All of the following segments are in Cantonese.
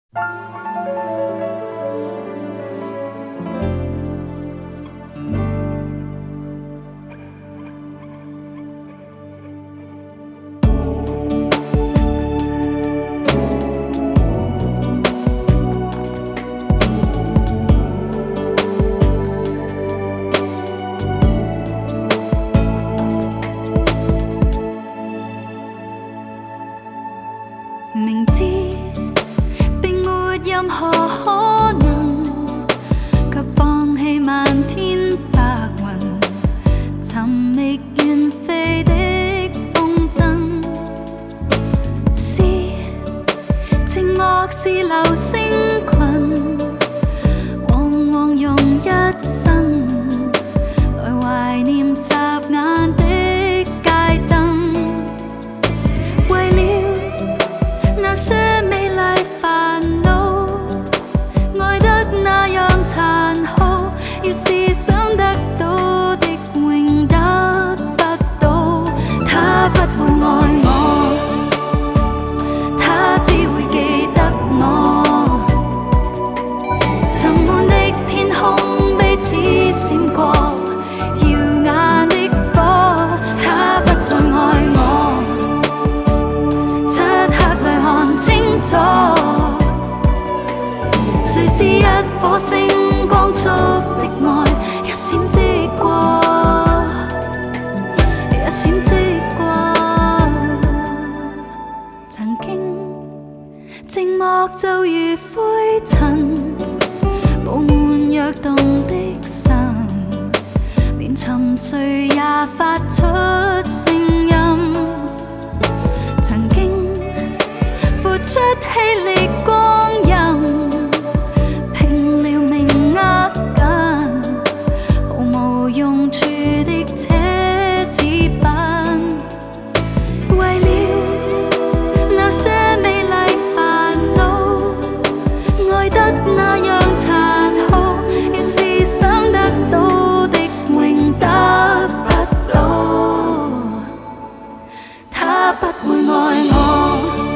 明知並沒任何可能，卻放棄漫天白雲，尋覓遠飛的風箏。是寂寞是流星群，往往用一生來懷念霎眼的街燈。為了那些美麗煩惱，愛得那樣殘酷，要是想得到的永得不到。他不會愛我，他只會記得我。沉悶的天空彼此閃過耀眼的歌，他不再愛我，漆黑裏看清楚，誰是一顆星光速的愛，一閃即過，一閃即過。曾經寂寞就如灰塵，布滿躍動的心，連沉睡也發出聲音。曾經付出氣力光陰，拼了命握緊毫無用處的奢侈品，為了那些美麗煩惱，愛得那樣殘酷，要是想得到的永得不到。他不會愛我，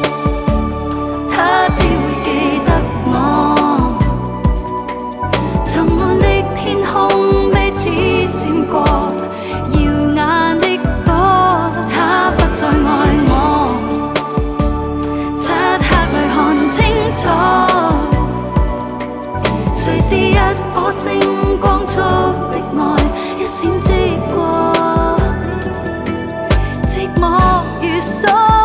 他只會記得我。沉悶的天空彼此閃過耀眼的火，他不再愛我，漆黑裏看清楚，誰是一顆星光速的愛，一閃即過，寂寞如鎖。